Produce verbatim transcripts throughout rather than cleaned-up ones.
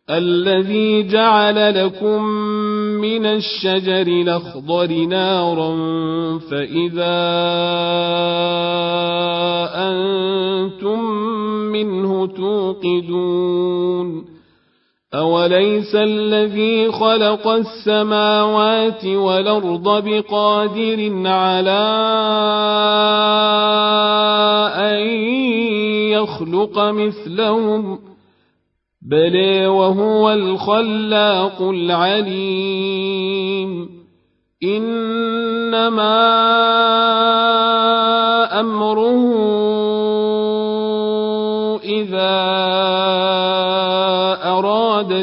الذي جعل لكم من الشجر الأخضر نارا فإذا أنتم منه توقدون أوليس الذي خلق السماوات والأرض بقادر على أن يخلق مثلهم بلى وهو الخلاق العليم إنما أمره إذا أراد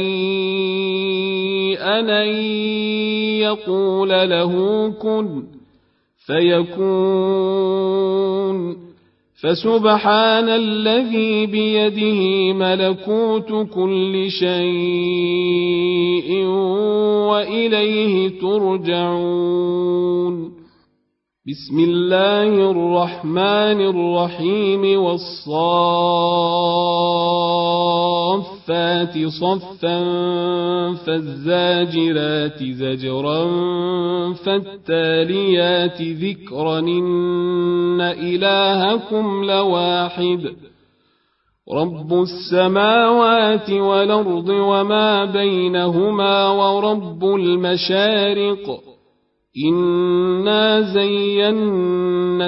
شيئا أن يقول له كن فيكون فسبحان الذي بيده ملكوت كل شيء وإليه ترجعون بسم الله الرحمن الرحيم والصافات صفا فالزاجرات زجرا فالتاليات ذكرا إن إلهكم لواحد رب السماوات والأرض وما بينهما ورب المشارق إنا زينا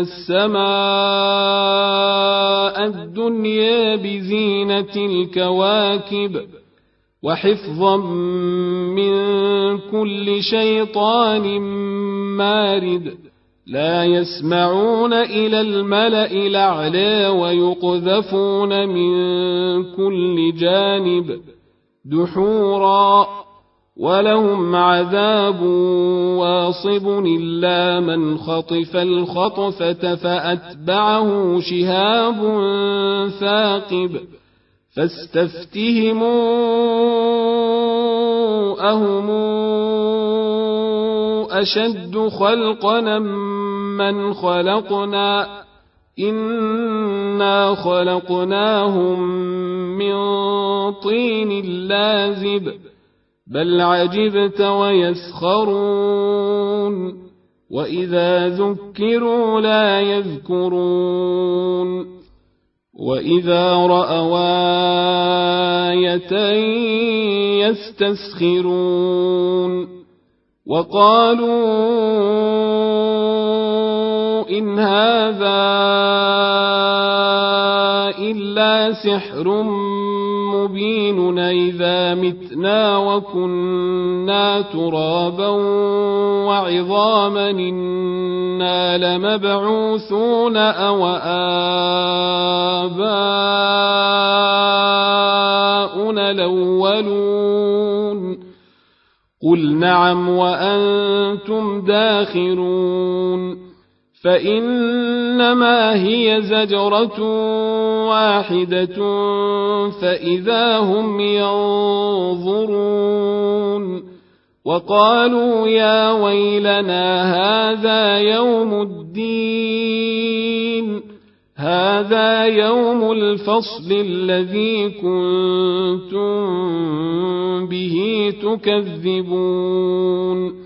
السماء الدنيا بزينة الكواكب وحفظا من كل شيطان مارد لا يسمعون إلى الملأ الأعلى ويقذفون من كل جانب دحورا ولهم عذاب واصب إلا من خطف الخطفة فأتبعه شهاب ثاقب فاستفتهموا أهم أشد خلقا من خلقنا إنا خلقناهم من طين لازب بل عجبت ويسخرون وإذا ذكروا لا يذكرون وإذا رأوا آية يستسخرون وقالوا إن هذا إلا سحر مبين إذا متنا وكنا ترابا وعظاما إنا لمبعوثون أو آباؤنا الأولون قل نعم وأنتم داخرون فإنما هي زجرة واحدة فإذا هم ينظرون وقالوا يا ويلنا هذا يوم الدين هذا يوم الفصل الذي كنتم به تكذبون